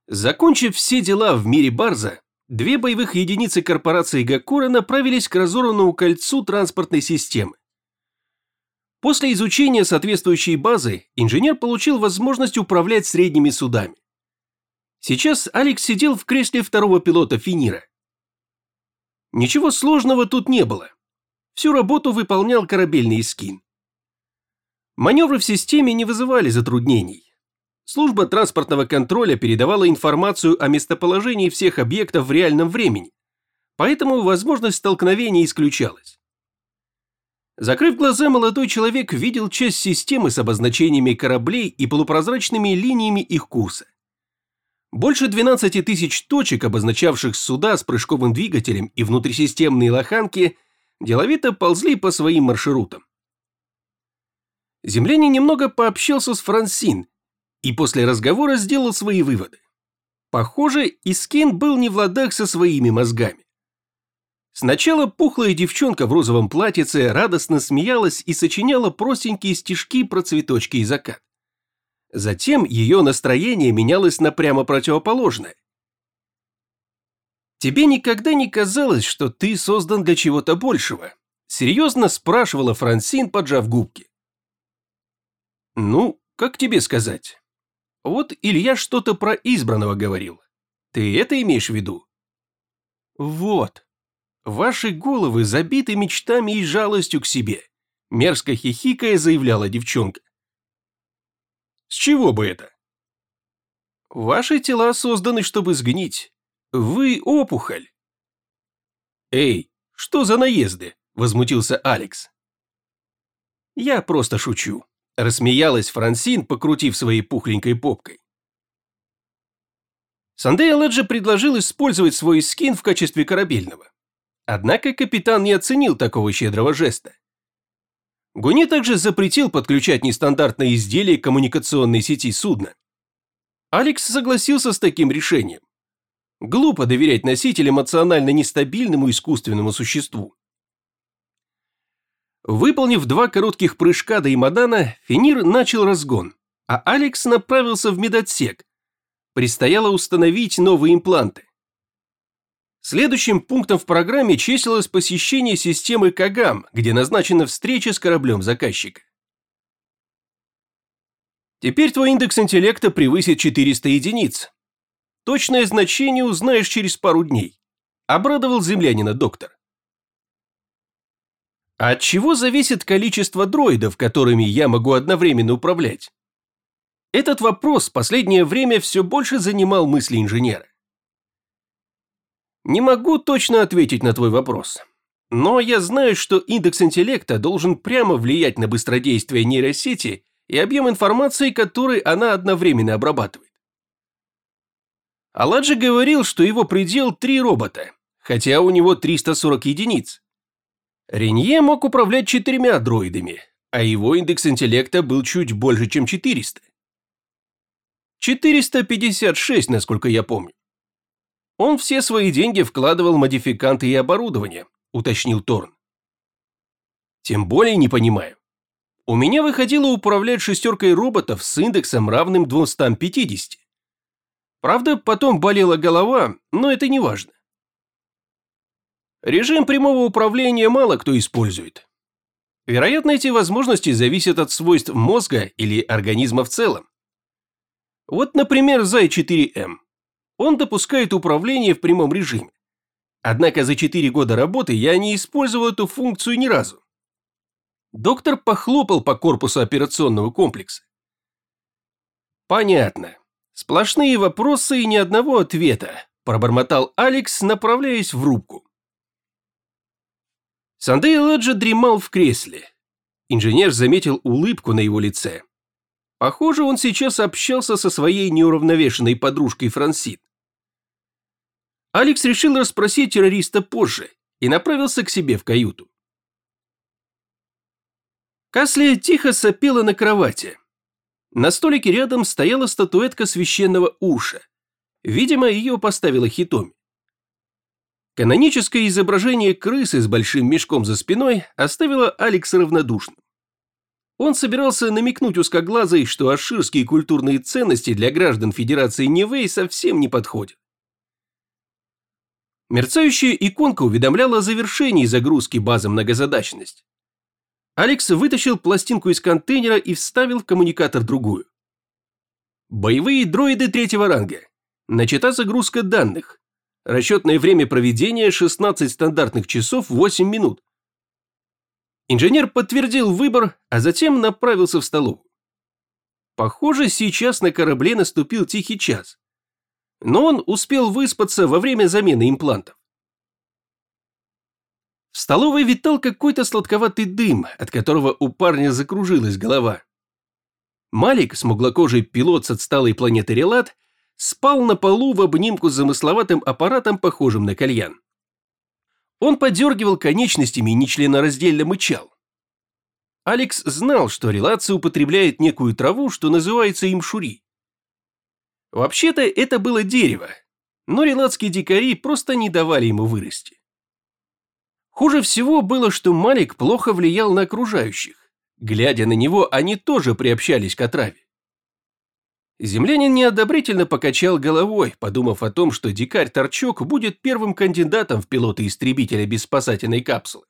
Закончив все дела в мире Барза, две боевых единицы корпорации Гакура направились к разорванному кольцу транспортной системы. После изучения соответствующей базы инженер получил возможность управлять средними судами. Сейчас Алекс сидел в кресле второго пилота Финира. Ничего сложного тут не было. Всю работу выполнял корабельный эскин. Маневры в системе не вызывали затруднений. Служба транспортного контроля передавала информацию о местоположении всех объектов в реальном времени, поэтому возможность столкновения исключалась. Закрыв глаза, молодой человек видел часть системы с обозначениями кораблей и полупрозрачными линиями их курса. Больше 12 тысяч точек, обозначавших суда с прыжковым двигателем и внутрисистемные лоханки, деловито ползли по своим маршрутам. Землянин немного пообщался с Франсин и после разговора сделал свои выводы. Похоже, Искин был не в ладах со своими мозгами. Сначала пухлая девчонка в розовом платьице радостно смеялась и сочиняла простенькие стишки про цветочки и закат. Затем ее настроение менялось на прямо противоположное. «Тебе никогда не казалось, что ты создан для чего-то большего?» – серьезно спрашивала Франсин, поджав губки. «Ну, как тебе сказать? Вот Илья что-то про избранного говорил. Ты это имеешь в виду?» «Вот. Ваши головы забиты мечтами и жалостью к себе», – мерзко хихикая заявляла девчонка. «С чего бы это?» «Ваши тела созданы, чтобы сгнить. Вы опухоль». «Эй, что за наезды?» – возмутился Алекс. «Я просто шучу», – рассмеялась Франсин, покрутив своей пухленькой попкой. Сандея Леджи предложил использовать свой скин в качестве корабельного. Однако капитан не оценил такого щедрого жеста. Гуни также запретил подключать нестандартные изделия к коммуникационной сети судна. Алекс согласился с таким решением. Глупо доверять носитель эмоционально нестабильному искусственному существу. Выполнив 2 коротких прыжка до Имадана, Финир начал разгон, а Алекс направился в медотсек. Предстояло установить новые импланты. Следующим пунктом в программе числилось посещение системы Кагам, где назначена встреча с кораблем заказчика. Теперь твой индекс интеллекта превысит 400 единиц. Точное значение узнаешь через пару дней. Обрадовал землянина доктор. А от чего зависит количество дроидов, которыми я могу одновременно управлять? Этот вопрос в последнее время все больше занимал мысли инженера. Не могу точно ответить на твой вопрос, но я знаю, что индекс интеллекта должен прямо влиять на быстродействие нейросети и объем информации, который она одновременно обрабатывает. Аладжи говорил, что его предел 3 робота, хотя у него 340 единиц. Ренье мог управлять 4 дроидами, а его индекс интеллекта был чуть больше, чем 400. 456, насколько я помню. Он все свои деньги вкладывал в модификанты и оборудование, уточнил Торн. Тем более не понимаю. У меня выходило управлять 6 роботов с индексом, равным 250. Правда, потом болела голова, но это не важно. Режим прямого управления мало кто использует. Вероятно, эти возможности зависят от свойств мозга или организма в целом. Вот, например, Зай-4М. Он допускает управление в прямом режиме. Однако за 4 года работы я не использовал эту функцию ни разу. Доктор похлопал по корпусу операционного комплекса. Понятно. Сплошные вопросы и ни одного ответа, пробормотал Алекс, направляясь в рубку. Сандея Ладжа дремал в кресле. Инженер заметил улыбку на его лице. Похоже, он сейчас общался со своей неуравновешенной подружкой Франсин. Алекс решил расспросить террориста позже и направился к себе в каюту. Касли тихо сопела на кровати. На столике рядом стояла статуэтка священного Урша. Видимо, ее поставила Хитоми. Каноническое изображение крысы с большим мешком за спиной оставило Алекса равнодушным. Он собирался намекнуть узкоглазой, что аширские культурные ценности для граждан Федерации Нивэй совсем не подходят. Мерцающая иконка уведомляла о завершении загрузки базы многозадачность. Алекс вытащил пластинку из контейнера и вставил в коммуникатор другую. Боевые дроиды третьего ранга. Начата загрузка данных. Расчетное время проведения 16 стандартных часов 8 минут. Инженер подтвердил выбор, а затем направился в столовую. Похоже, сейчас на корабле наступил тихий час. Но он успел выспаться во время замены имплантов. В столовой витал какой-то сладковатый дым, от которого у парня закружилась голова. Малик, смуглокожий пилот с отсталой планеты Релат, спал на полу в обнимку с замысловатым аппаратом, похожим на кальян. Он подергивал конечностями и нечленораздельно мычал. Алекс знал, что релация употребляет некую траву, что называется имшури. Вообще-то это было дерево, но релатские дикари просто не давали ему вырасти. Хуже всего было, что Малик плохо влиял на окружающих. Глядя на него, они тоже приобщались к отраве. Землянин неодобрительно покачал головой, подумав о том, что дикарь-торчок будет первым кандидатом в пилоты истребителя без спасательной капсулы.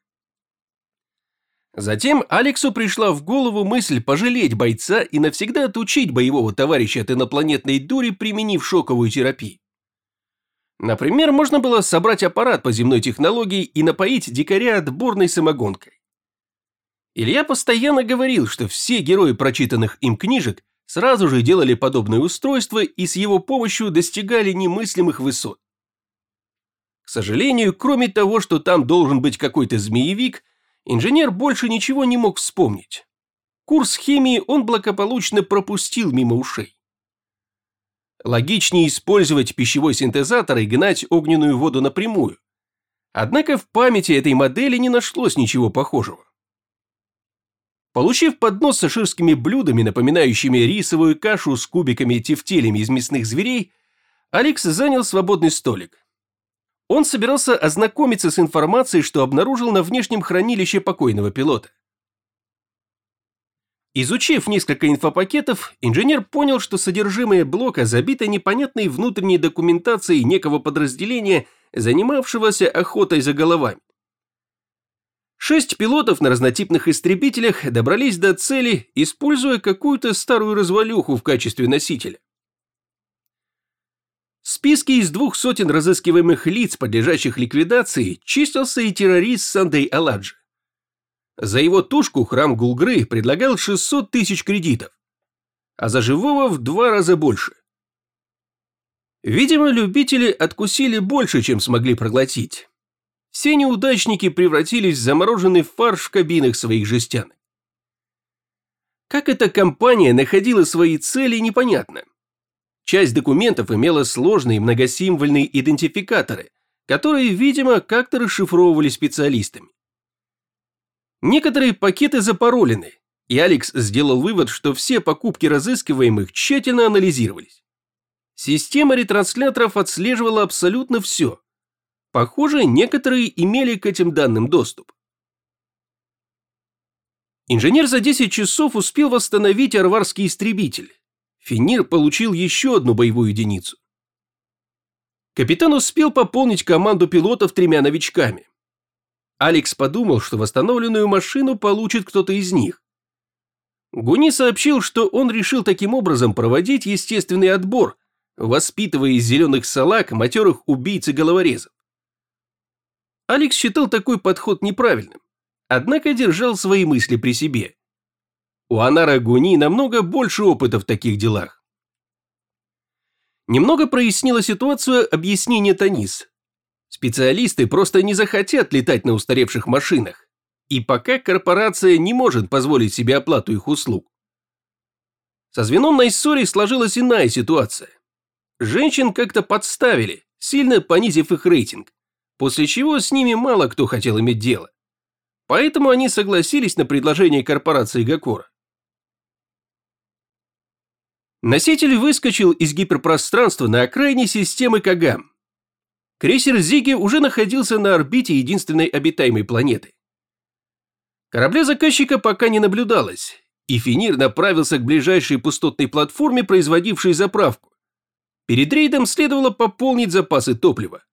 Затем Алексу пришла в голову мысль пожалеть бойца и навсегда отучить боевого товарища от инопланетной дури, применив шоковую терапию. Например, можно было собрать аппарат по земной технологии и напоить дикаря отборной самогонкой. Илья постоянно говорил, что все герои прочитанных им книжек сразу же делали подобное устройство и с его помощью достигали немыслимых высот. К сожалению, кроме того, что там должен быть какой-то змеевик, инженер больше ничего не мог вспомнить. Курс химии он благополучно пропустил мимо ушей. Логичнее использовать пищевой синтезатор и гнать огненную воду напрямую. Однако в памяти этой модели не нашлось ничего похожего. Получив поднос с аширскими блюдами, напоминающими рисовую кашу с кубиками и тефтелями из мясных зверей, Алекс занял свободный столик. Он собирался ознакомиться с информацией, что обнаружил на внешнем хранилище покойного пилота. Изучив несколько инфопакетов, инженер понял, что содержимое блока забито непонятной внутренней документацией некого подразделения, занимавшегося охотой за головами. 6 пилотов на разнотипных истребителях добрались до цели, используя какую-то старую развалюху в качестве носителя. В списке из 200 разыскиваемых лиц, подлежащих ликвидации, числился и террорист Сандей Аладжи. За его тушку храм Гулгры предлагал 600 тысяч кредитов, а за живого в 2 раза больше. Видимо, любители откусили больше, чем смогли проглотить. Все неудачники превратились в замороженный фарш в кабинах своих жестянок. Как эта компания находила свои цели, непонятно. Часть документов имела сложные многосимвольные идентификаторы, которые, видимо, как-то расшифровывали специалистами. Некоторые пакеты запаролены, и Алекс сделал вывод, что все покупки разыскиваемых тщательно анализировались. Система ретрансляторов отслеживала абсолютно все. Похоже, некоторые имели к этим данным доступ. Инженер за 10 часов успел восстановить арварский истребитель. Фенир получил еще одну боевую единицу. Капитан успел пополнить команду пилотов 3 новичками. Алекс подумал, что восстановленную машину получит кто-то из них. Гуни сообщил, что он решил таким образом проводить естественный отбор, воспитывая из зеленых салак матерых убийц и головорезов. Алекс считал такой подход неправильным, однако держал свои мысли при себе. У Анара Гуни намного больше опыта в таких делах. Немного прояснила ситуацию объяснение Танис. Специалисты просто не захотят летать на устаревших машинах, и пока корпорация не может позволить себе оплату их услуг. Со звеном Найссори сложилась иная ситуация. Женщин как-то подставили, сильно понизив их рейтинг, после чего с ними мало кто хотел иметь дело. Поэтому они согласились на предложение корпорации Гакора. Носитель выскочил из гиперпространства на окраине системы Кагам. Крейсер Зиги уже находился на орбите единственной обитаемой планеты. Корабля заказчика пока не наблюдалось, и Финир направился к ближайшей пустотной платформе, производившей заправку. Перед рейдом следовало пополнить запасы топлива.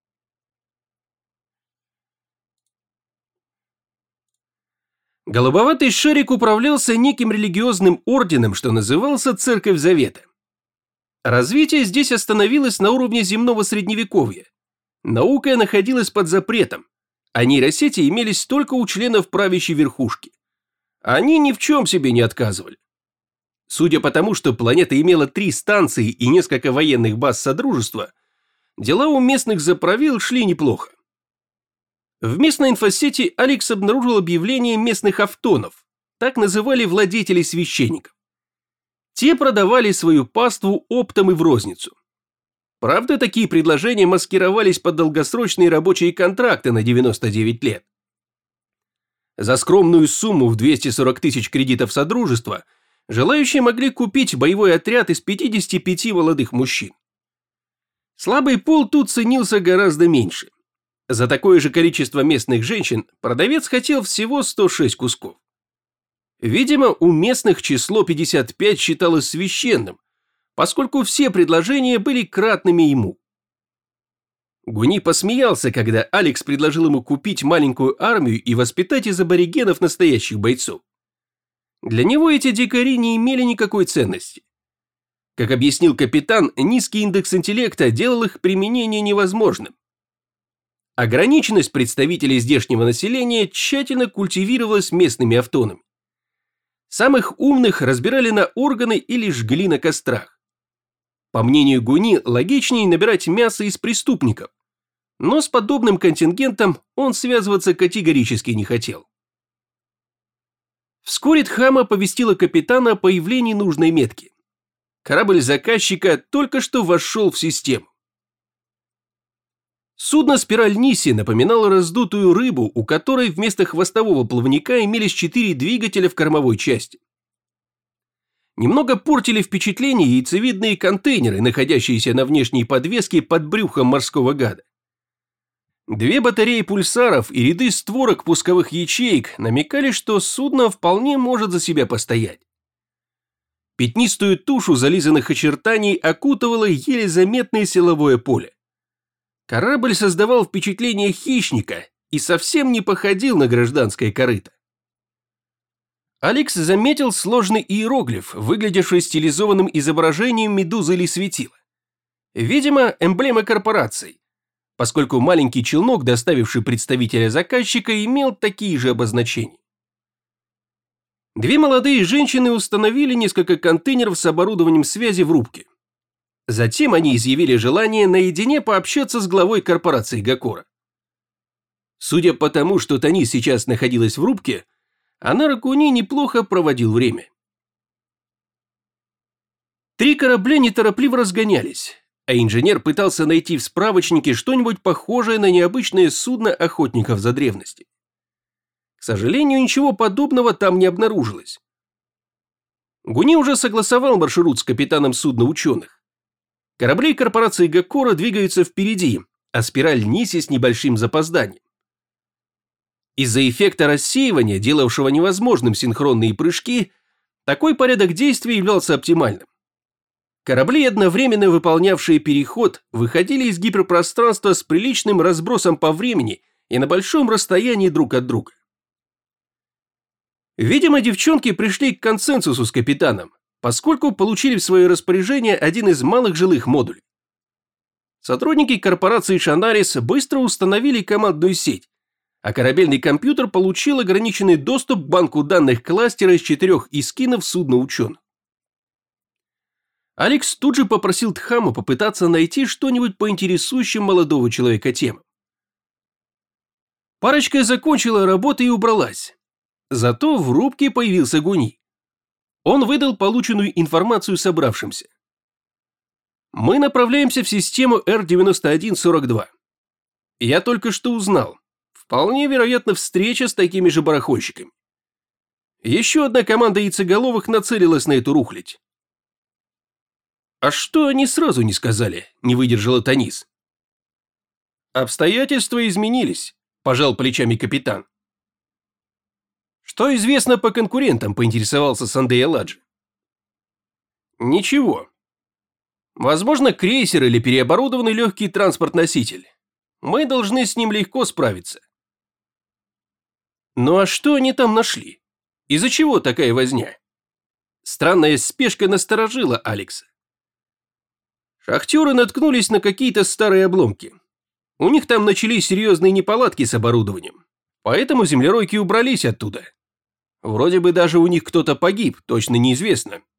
Голубоватый шарик управлялся неким религиозным орденом, что назывался Церковь Завета. Развитие здесь остановилось на уровне земного средневековья. Наука находилась под запретом, а нейросети имелись только у членов правящей верхушки. Они ни в чем себе не отказывали. Судя по тому, что планета имела 3 станции и несколько военных баз Содружества, дела у местных заправил шли неплохо. В местной инфосети Алекс обнаружил объявление местных автонов, так называли владетелей священников. Те продавали свою паству оптом и в розницу. Правда, такие предложения маскировались под долгосрочные рабочие контракты на 99 лет. За скромную сумму в 240 тысяч кредитов Содружества желающие могли купить боевой отряд из 55 молодых мужчин. Слабый пол тут ценился гораздо меньше. За такое же количество местных женщин продавец хотел всего 106 кусков. Видимо, у местных число 55 считалось священным, поскольку все предложения были кратными ему. Гуни посмеялся, когда Алекс предложил ему купить маленькую армию и воспитать из аборигенов настоящих бойцов. Для него эти дикари не имели никакой ценности. Как объяснил капитан, низкий индекс интеллекта делал их применение невозможным. Ограниченность представителей здешнего населения тщательно культивировалась местными автонами. Самых умных разбирали на органы или жгли на кострах. По мнению Гуни, логичнее набирать мясо из преступников, но с подобным контингентом он связываться категорически не хотел. Вскоре Тхама оповестила капитана о появлении нужной метки. Корабль заказчика только что вошел в систему. Судно «Спираль Ниси» напоминало раздутую рыбу, у которой вместо хвостового плавника имелись 4 двигателя в кормовой части. Немного портили впечатление яйцевидные контейнеры, находящиеся на внешней подвеске под брюхом морского гада. 2 батареи пульсаров и ряды створок пусковых ячеек намекали, что судно вполне может за себя постоять. Пятнистую тушу зализанных очертаний окутывало еле заметное силовое поле. Корабль создавал впечатление хищника и совсем не походил на гражданское корыто. Алекс заметил сложный иероглиф, выглядевший стилизованным изображением медузы или светила. Видимо, эмблема корпорации, поскольку маленький челнок, доставивший представителя заказчика, имел такие же обозначения. 2 молодые женщины установили несколько контейнеров с оборудованием связи в рубке. Затем они изъявили желание наедине пообщаться с главой корпорации Гакора. Судя по тому, что Танис сейчас находилась в рубке, Анара Куни неплохо проводил время. 3 корабля неторопливо разгонялись, а инженер пытался найти в справочнике что-нибудь похожее на необычное судно охотников за древностью. К сожалению, ничего подобного там не обнаружилось. Гуни уже согласовал маршрут с капитаном судна ученых. Корабли корпорации Гакора двигаются впереди, а спираль Ниси с небольшим запозданием. Из-за эффекта рассеивания, делавшего невозможным синхронные прыжки, такой порядок действий являлся оптимальным. Корабли, одновременно выполнявшие переход, выходили из гиперпространства с приличным разбросом по времени и на большом расстоянии друг от друга. Видимо, девчонки пришли к консенсусу с капитаном, поскольку получили в свое распоряжение один из малых жилых модулей. Сотрудники корпорации Шанарис быстро установили командную сеть, а корабельный компьютер получил ограниченный доступ к банку данных кластера из 4 искинов судна ученых. Алекс тут же попросил Тхаму попытаться найти что-нибудь по интересующим молодого человека темам. Парочка закончила работу и убралась. Зато в рубке появился Гуни. Он выдал полученную информацию собравшимся. Мы направляемся в систему R9142. Я только что узнал. Вполне вероятно встреча с такими же барахольщиками. Еще одна команда яйцеголовых нацелилась на эту рухлядь. А что они сразу не сказали, не выдержала Танис. Обстоятельства изменились, пожал плечами капитан. Что известно по конкурентам, поинтересовался Сандей Аладжи. Ничего. Возможно, крейсер или переоборудованный легкий транспорт-носитель. Мы должны с ним легко справиться. Ну а что они там нашли? Из-за чего такая возня? Странная спешка насторожила Алекса. Шахтеры наткнулись на какие-то старые обломки. У них там начались серьезные неполадки с оборудованием. Поэтому землеройки убрались оттуда. Вроде бы даже у них кто-то погиб, точно неизвестно.